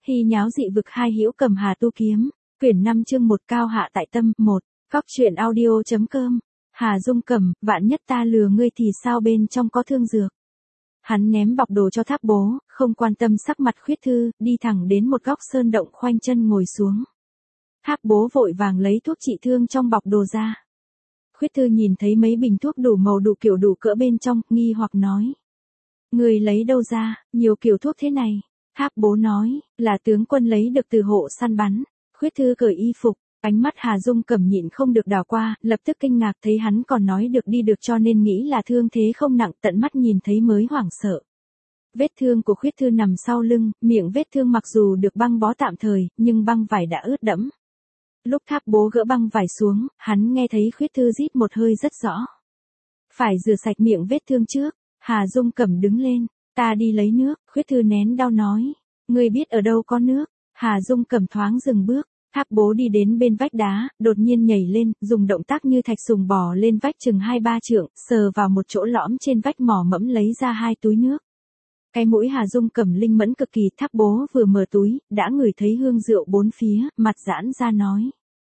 Hy nháo dị vực hai hữu cầm hà tu kiếm, quyển 5 chương 1 cao hạ tại tâm, 1, góc truyện audio.com, Hà Dung Cẩm, vạn nhất ta lừa ngươi thì sao bên trong có thương dược. Hắn ném bọc đồ cho Thác Bố, không quan tâm sắc mặt Khuyết Thư, đi thẳng đến một góc sơn động khoanh chân ngồi xuống. Thác Bố vội vàng lấy thuốc trị thương trong bọc đồ ra. Khuyết Thư nhìn thấy mấy bình thuốc đủ màu đủ kiểu đủ cỡ bên trong, nghi hoặc nói. Người lấy đâu ra, nhiều kiểu thuốc thế này. Thác Bố nói, là tướng quân lấy được từ hộ săn bắn. Khuyết Thư cởi y phục, ánh mắt Hà Dung Cẩm nhịn không được đảo qua, lập tức kinh ngạc thấy hắn còn nói được đi được cho nên nghĩ là thương thế không nặng, tận mắt nhìn thấy mới hoảng sợ. Vết thương của Khuyết Thư nằm sau lưng, miệng vết thương mặc dù được băng bó tạm thời, nhưng băng vải đã ướt đẫm. Lúc Thác Bố gỡ băng vải xuống, hắn nghe thấy Khuyết Thư rít một hơi rất rõ. Phải rửa sạch miệng vết thương trước. Hà Dung Cẩm đứng lên, ta đi lấy nước. Khuyết Thư nén đau nói, ngươi biết ở đâu có nước. Hà Dung Cẩm thoáng dừng bước. Thác Bố đi đến bên vách đá, đột nhiên nhảy lên, dùng động tác như thạch sùng bò lên vách chừng 2-3 trượng, sờ vào một chỗ lõm trên vách mỏ mẫm lấy ra 2 túi nước. Cái mũi Hà Dung Cẩm linh mẫn cực kỳ, Thác Bố vừa mở túi, đã ngửi thấy hương rượu bốn phía, mặt giãn ra nói.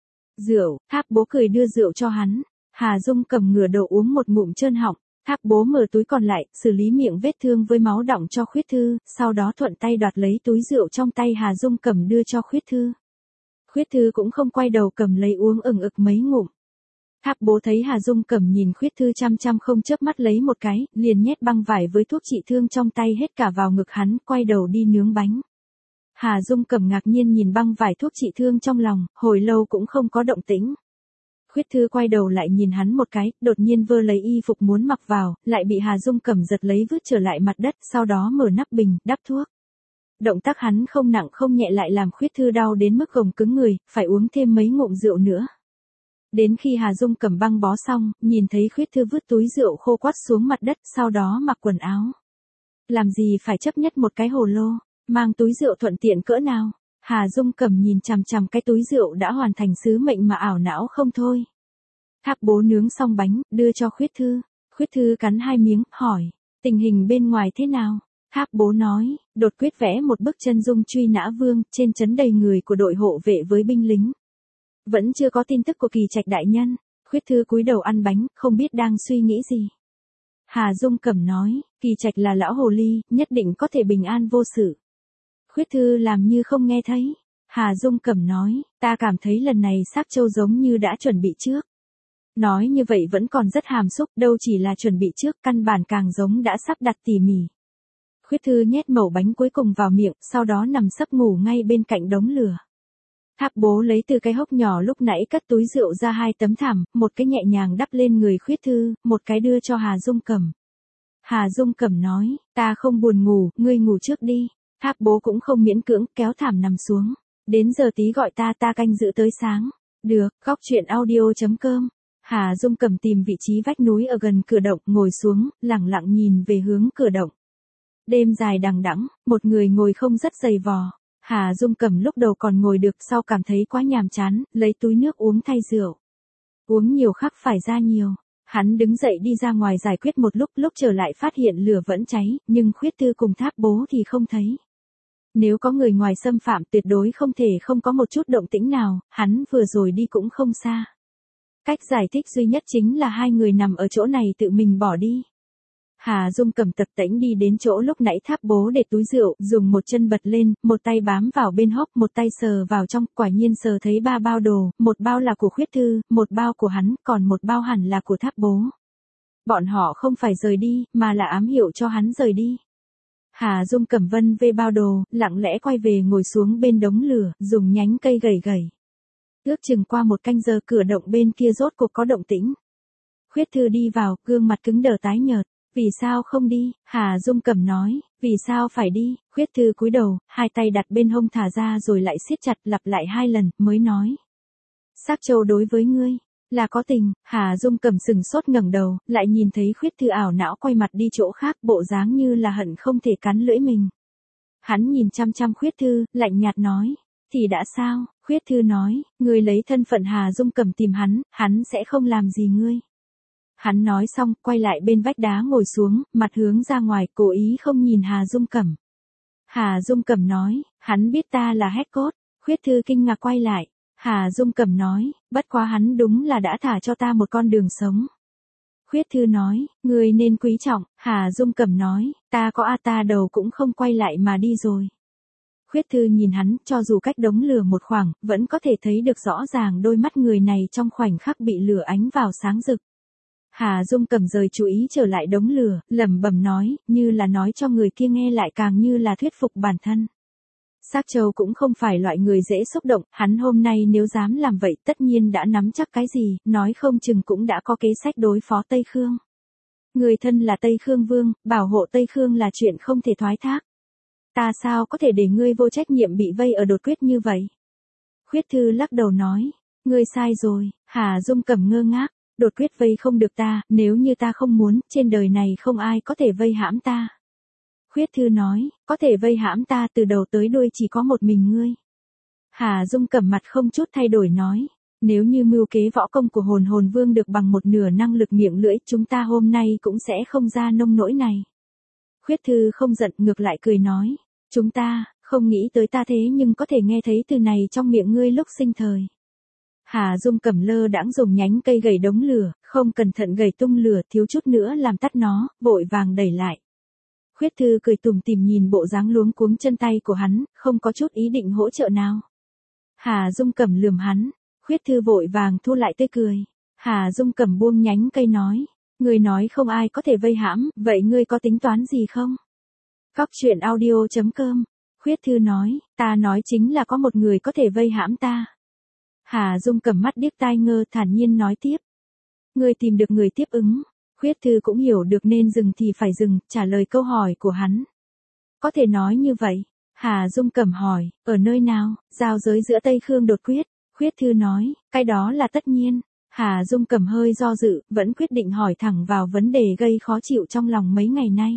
Rượu. Thác Bố cười đưa rượu cho hắn. Hà Dung Cẩm ngửa đầu uống một ngụm trơn họng. Thác Bố mở túi còn lại, xử lý miệng vết thương với máu đọng cho Khuyết Thư, sau đó thuận tay đoạt lấy túi rượu trong tay Hà Dung Cẩm đưa cho Khuyết Thư. Khuyết Thư cũng không quay đầu cầm lấy uống ừng ực mấy ngụm. Thác Bố thấy Hà Dung Cẩm nhìn Khuyết Thư chăm chăm không chớp mắt lấy một cái, liền nhét băng vải với thuốc trị thương trong tay hết cả vào ngực hắn, quay đầu đi nướng bánh. Hà Dung Cẩm ngạc nhiên nhìn băng vải thuốc trị thương trong lòng, hồi lâu cũng không có động tĩnh. Khuyết Thư quay đầu lại nhìn hắn một cái, đột nhiên vơ lấy y phục muốn mặc vào, lại bị Hà Dung Cẩm giật lấy vứt trở lại mặt đất, sau đó mở nắp bình, đắp thuốc. Động tác hắn không nặng không nhẹ lại làm Khuyết Thư đau đến mức gồng cứng người, phải uống thêm mấy ngụm rượu nữa. Đến khi Hà Dung Cẩm băng bó xong, nhìn thấy Khuyết Thư vứt túi rượu khô quắt xuống mặt đất, sau đó mặc quần áo. Làm gì phải chấp nhất một cái hồ lô, mang túi rượu thuận tiện cỡ nào. Hà Dung Cẩm nhìn chằm chằm cái túi rượu đã hoàn thành sứ mệnh mà ảo não không thôi. Thác Bố nướng xong bánh, đưa cho Khuyết Thư. Khuyết Thư cắn 2 miếng, hỏi, tình hình bên ngoài thế nào? Thác Bố nói, đột quyết vẽ một bức chân dung truy nã vương, trên trấn đầy người của đội hộ vệ với binh lính. Vẫn chưa có tin tức của Kỳ Trạch đại nhân. Khuyết Thư cúi đầu ăn bánh, không biết đang suy nghĩ gì. Hà Dung Cẩm nói, Kỳ Trạch là lão hồ ly, nhất định có thể bình an vô sự. Khuyết Thư làm như không nghe thấy. Hà Dung Cẩm nói, ta cảm thấy lần này Xác Châu giống như đã chuẩn bị trước. Nói như vậy vẫn còn rất hàm xúc, đâu chỉ là chuẩn bị trước, căn bản càng giống đã sắp đặt tỉ mỉ. Khuyết Thư nhét mẩu bánh cuối cùng vào miệng, sau đó nằm sấp ngủ ngay bên cạnh đống lửa. Thác Bố lấy từ cái hốc nhỏ lúc nãy cất túi rượu ra 2 tấm thảm, một cái nhẹ nhàng đắp lên người Khuyết Thư, một cái đưa cho Hà Dung Cẩm. Hà Dung Cẩm nói, ta không buồn ngủ, ngươi ngủ trước đi. Thác Bố cũng không miễn cưỡng, kéo thảm nằm xuống. Đến giờ tí gọi ta canh giữ tới sáng. Được, góc truyện audio.com. Hà Dung Cẩm tìm vị trí vách núi ở gần cửa động, ngồi xuống, lẳng lặng nhìn về hướng cửa động. Đêm dài đằng đẵng, một người ngồi không rất dày vò. Hà Dung Cẩm lúc đầu còn ngồi được, sau cảm thấy quá nhàm chán, lấy túi nước uống thay rượu. Uống nhiều khắc phải ra nhiều. Hắn đứng dậy đi ra ngoài giải quyết một lúc trở lại phát hiện lửa vẫn cháy, nhưng Khuyết Thư cùng Thác Bố thì không thấy. Nếu có người ngoài xâm phạm tuyệt đối không thể không có một chút động tĩnh nào, hắn vừa rồi đi cũng không xa. Cách giải thích duy nhất chính là 2 người nằm ở chỗ này tự mình bỏ đi. Hà Dung Cẩm tập tễnh đi đến chỗ lúc nãy Thác Bố để túi rượu, dùng một chân bật lên, một tay bám vào bên hốc, một tay sờ vào trong, quả nhiên sờ thấy 3 bao đồ, một bao là của Khuyết Thư, một bao của hắn, còn một bao hẳn là của Thác Bố. Bọn họ không phải rời đi, mà là ám hiệu cho hắn rời đi. Hà Dung Cẩm vân về bao đồ, lặng lẽ quay về ngồi xuống bên đống lửa, dùng nhánh cây gẩy. Ước chừng qua 1 canh giờ cửa động bên kia rốt cuộc có động tĩnh. Khuyết Thư đi vào, gương mặt cứng đờ tái nhợt. Vì sao không đi? Hà Dung Cẩm nói, vì sao phải đi? Khuyết Thư cúi đầu, 2 tay đặt bên hông thả ra rồi lại siết chặt, lặp lại 2 lần, mới nói. Xác Châu đối với ngươi, là có tình. Hà Dung Cẩm sừng sốt ngẩng đầu, lại nhìn thấy Khuyết Thư ảo não quay mặt đi chỗ khác, bộ dáng như là hận không thể cắn lưỡi mình. Hắn nhìn chăm chăm Khuyết Thư, lạnh nhạt nói, thì đã sao? Khuyết Thư nói, ngươi lấy thân phận Hà Dung Cẩm tìm hắn sẽ không làm gì ngươi. Hắn nói xong, quay lại bên vách đá ngồi xuống, mặt hướng ra ngoài, cố ý không nhìn Hà Dung Cẩm. Hà Dung Cẩm nói, hắn biết ta là hét cốt. Khuyết Thư kinh ngạc quay lại. Hà Dung Cẩm nói, bất quá hắn đúng là đã thả cho ta một con đường sống. Khuyết Thư nói, người nên quý trọng. Hà Dung Cẩm nói, ta có ta đầu cũng không quay lại mà đi rồi. Khuyết Thư nhìn hắn, cho dù cách đống lửa một khoảng, vẫn có thể thấy được rõ ràng đôi mắt người này trong khoảnh khắc bị lửa ánh vào sáng rực. Hà Dung Cẩm rời chú ý trở lại đống lửa, lẩm bẩm nói, như là nói cho người kia nghe lại càng như là thuyết phục bản thân. Xác Châu cũng không phải loại người dễ xúc động, hắn hôm nay nếu dám làm vậy tất nhiên đã nắm chắc cái gì, nói không chừng cũng đã có kế sách đối phó Tây Khương. Người thân là Tây Khương Vương, bảo hộ Tây Khương là chuyện không thể thoái thác. Ta sao có thể để ngươi vô trách nhiệm bị vây ở đột quyết như vậy? Khuyết Thư lắc đầu nói, ngươi sai rồi. Hà Dung Cẩm ngơ ngác, đột quyết vây không được ta, nếu như ta không muốn, trên đời này không ai có thể vây hãm ta. Khuyết Thư nói, có thể vây hãm ta từ đầu tới đuôi chỉ có một mình ngươi. Hà Dung Cẩm mặt không chút thay đổi nói, nếu như mưu kế võ công của hồn vương được bằng một nửa năng lực miệng lưỡi, chúng ta hôm nay cũng sẽ không ra nông nỗi này. Khuyết Thư không giận, ngược lại cười nói, chúng ta, không nghĩ tới ta thế nhưng có thể nghe thấy từ này trong miệng ngươi lúc sinh thời. Hà Dung Cẩm lơ đãng dùng nhánh cây gẩy đống lửa, không cẩn thận gẩy tung lửa, thiếu chút nữa làm tắt nó, vội vàng đẩy lại. Khuyết Thư cười tủm tỉm nhìn bộ dáng luống cuống chân tay của hắn, không có chút ý định hỗ trợ nào. Hà Dung Cẩm lườm hắn, Khuyết Thư vội vàng thu lại tươi cười. Hà Dung Cẩm buông nhánh cây nói, ngươi nói không ai có thể vây hãm, vậy ngươi có tính toán gì không? Góc truyện audio.com. Khuyết Thư nói, ta nói chính là có một người có thể vây hãm ta. Hà Dung Cẩm mắt điếc tai ngơ, thản nhiên nói tiếp. Ngươi tìm được người tiếp ứng. Khuyết Thư cũng hiểu được nên dừng thì phải dừng, trả lời câu hỏi của hắn. Có thể nói như vậy. Hà Dung Cẩm hỏi, ở nơi nào, giao giới giữa Tây Khương đột quyết. Khuyết Thư nói, cái đó là tất nhiên. Hà Dung Cẩm hơi do dự, vẫn quyết định hỏi thẳng vào vấn đề gây khó chịu trong lòng mấy ngày nay.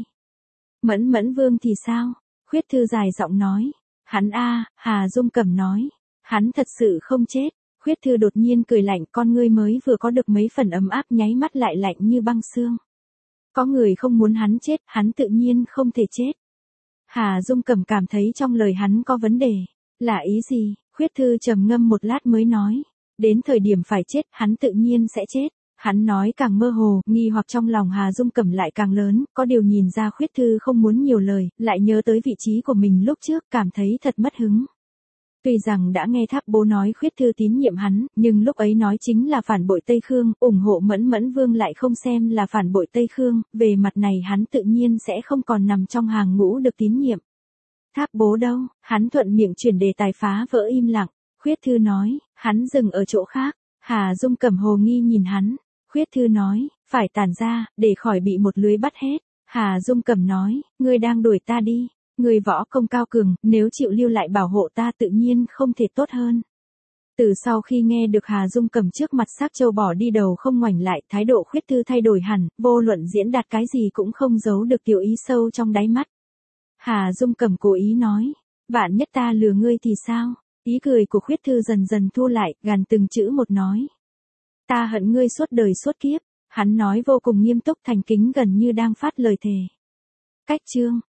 Mẫn Vương thì sao? Khuyết Thư dài giọng nói. Hắn Hà Dung Cẩm nói. Hắn thật sự không chết. Khuyết Thư đột nhiên cười lạnh, con ngươi mới vừa có được mấy phần ấm áp nháy mắt lại lạnh như băng xương. Có người không muốn hắn chết, hắn tự nhiên không thể chết. Hà Dung Cẩm cảm thấy trong lời hắn có vấn đề. Là ý gì? Khuyết Thư trầm ngâm một lát mới nói. Đến thời điểm phải chết, hắn tự nhiên sẽ chết. Hắn nói càng mơ hồ, nghi hoặc trong lòng Hà Dung Cẩm lại càng lớn, có điều nhìn ra Khuyết Thư không muốn nhiều lời, lại nhớ tới vị trí của mình lúc trước, cảm thấy thật mất hứng. Tuy rằng đã nghe Thác Bố nói Khuyết Thư tín nhiệm hắn, nhưng lúc ấy nói chính là phản bội Tây Khương, ủng hộ Mẫn Vương lại không xem là phản bội Tây Khương, về mặt này hắn tự nhiên sẽ không còn nằm trong hàng ngũ được tín nhiệm. Thác Bố đâu? Hắn thuận miệng chuyển đề tài, phá vỡ im lặng. Khuyết Thư nói, hắn dừng ở chỗ khác. Hà Dung Cẩm hồ nghi nhìn hắn. Khuyết Thư nói, phải tản ra, để khỏi bị một lưới bắt hết. Hà Dung Cẩm nói, ngươi đang đuổi ta đi. Ngươi võ công cao cường, nếu chịu lưu lại bảo hộ ta tự nhiên không thể tốt hơn. Từ sau khi nghe được Hà Dung Cẩm trước mặt Xác Châu bỏ đi đầu không ngoảnh lại, thái độ Khuyết Thư thay đổi hẳn, vô luận diễn đạt cái gì cũng không giấu được tiểu ý sâu trong đáy mắt. Hà Dung Cẩm cố ý nói, vạn nhất ta lừa ngươi thì sao? Ý cười của Khuyết Thư dần dần thu lại, gằn từng chữ một nói. Ta hận ngươi suốt đời suốt kiếp. Hắn nói vô cùng nghiêm túc thành kính, gần như đang phát lời thề. Cách chương.